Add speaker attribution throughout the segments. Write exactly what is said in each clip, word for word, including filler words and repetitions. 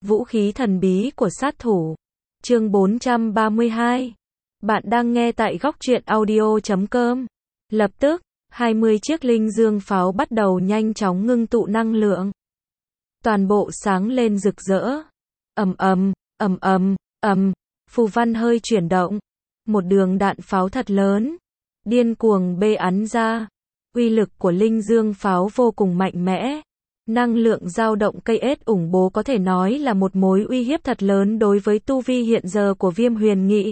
Speaker 1: Vũ khí thần bí của sát thủ. Chương bốn trăm ba mươi hai. Bạn đang nghe tại góc truyện audio chấm com. Lập tức, hai mươi chiếc linh dương pháo bắt đầu nhanh chóng ngưng tụ năng lượng. Toàn bộ sáng lên rực rỡ. Ầm ầm, ầm ầm, ầm, phù văn hơi chuyển động. Một đường đạn pháo thật lớn, điên cuồng bê ắn ra. Uy lực của linh dương pháo vô cùng mạnh mẽ. Năng lượng dao động cây ết ủng bố có thể nói là một mối uy hiếp thật lớn đối với tu vi hiện giờ của Viêm Huyền Nghị.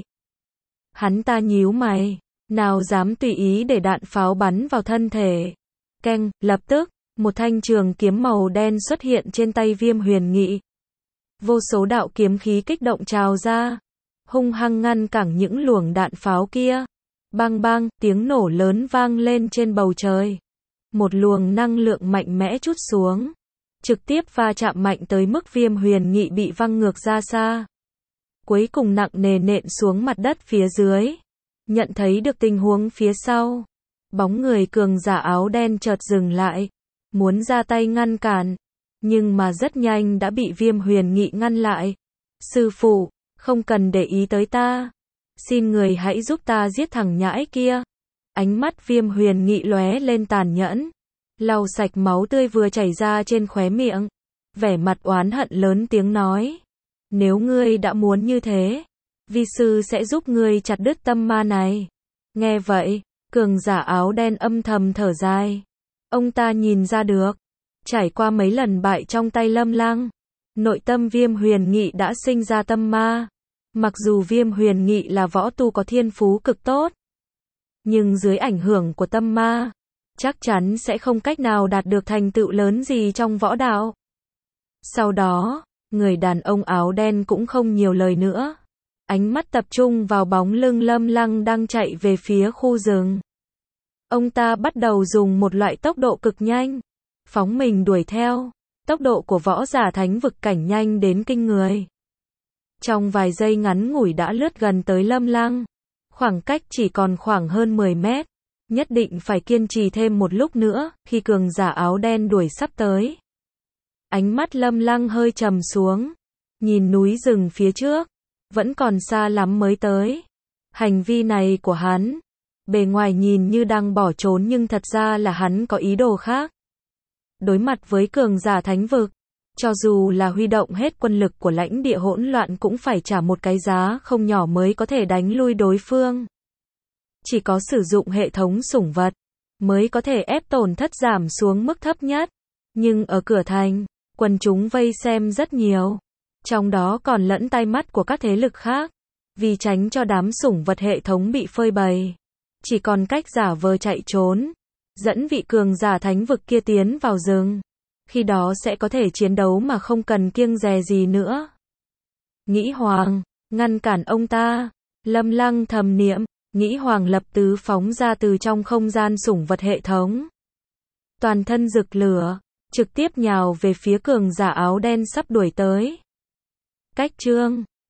Speaker 1: Hắn ta nhíu mày, nào dám tùy ý để đạn pháo bắn vào thân thể. Keng, lập tức, một thanh trường kiếm màu đen xuất hiện trên tay Viêm Huyền Nghị. Vô số đạo kiếm khí kích động trào ra, hung hăng ngăn cản những luồng đạn pháo kia. Bang bang, tiếng nổ lớn vang lên trên bầu trời. Một luồng năng lượng mạnh mẽ trút xuống, trực tiếp va chạm mạnh tới mức Viêm Huyền Nghị bị văng ngược ra xa. Cuối cùng nặng nề nện xuống mặt đất phía dưới. Nhận thấy được tình huống phía sau, bóng người cường giả áo đen chợt dừng lại, muốn ra tay ngăn cản, nhưng mà rất nhanh đã bị Viêm Huyền Nghị ngăn lại. Sư phụ, không cần để ý tới ta, xin người hãy giúp ta giết thằng nhãi kia. Ánh mắt Viêm Huyền Nghị lóe lên tàn nhẫn, lau sạch máu tươi vừa chảy ra trên khóe miệng, vẻ mặt oán hận lớn tiếng nói: nếu ngươi đã muốn như thế, vi sư sẽ giúp ngươi chặt đứt tâm ma này. Nghe vậy, cường giả áo đen âm thầm thở dài. Ông ta nhìn ra được, trải qua mấy lần bại trong tay Lâm Lăng, nội tâm Viêm Huyền Nghị đã sinh ra tâm ma. Mặc dù Viêm Huyền Nghị là võ tu có thiên phú cực tốt, nhưng dưới ảnh hưởng của tâm ma, chắc chắn sẽ không cách nào đạt được thành tựu lớn gì trong võ đạo. Sau đó, người đàn ông áo đen cũng không nhiều lời nữa. Ánh mắt tập trung vào bóng lưng Lâm Lăng đang chạy về phía khu rừng. Ông ta bắt đầu dùng một loại tốc độ cực nhanh, phóng mình đuổi theo. Tốc độ của võ giả thánh vực cảnh nhanh đến kinh người. Trong vài giây ngắn ngủi đã lướt gần tới Lâm Lăng. Khoảng cách chỉ còn khoảng hơn mười mét. Nhất định phải kiên trì thêm một lúc nữa, khi cường giả áo đen đuổi sắp tới. Ánh mắt Lâm Lăng hơi trầm xuống, nhìn núi rừng phía trước, vẫn còn xa lắm mới tới. Hành vi này của hắn, bề ngoài nhìn như đang bỏ trốn nhưng thật ra là hắn có ý đồ khác. Đối mặt với cường giả thánh vực, cho dù là huy động hết quân lực của lãnh địa hỗn loạn cũng phải trả một cái giá không nhỏ mới có thể đánh lui đối phương. Chỉ có sử dụng hệ thống sủng vật, mới có thể ép tổn thất giảm xuống mức thấp nhất. Nhưng ở cửa thành, quần chúng vây xem rất nhiều, trong đó còn lẫn tai mắt của các thế lực khác. Vì tránh cho đám sủng vật hệ thống bị phơi bày, chỉ còn cách giả vờ chạy trốn, dẫn vị cường giả thánh vực kia tiến vào rừng. Khi đó sẽ có thể chiến đấu mà không cần kiêng dè gì nữa. Nghĩ Hoàng, ngăn cản ông ta. Lâm Lăng thầm niệm, Nghĩ Hoàng lập tứ phóng ra từ trong không gian sủng vật hệ thống. Toàn thân rực lửa, trực tiếp nhào về phía cường giả áo đen sắp đuổi tới. Cách chương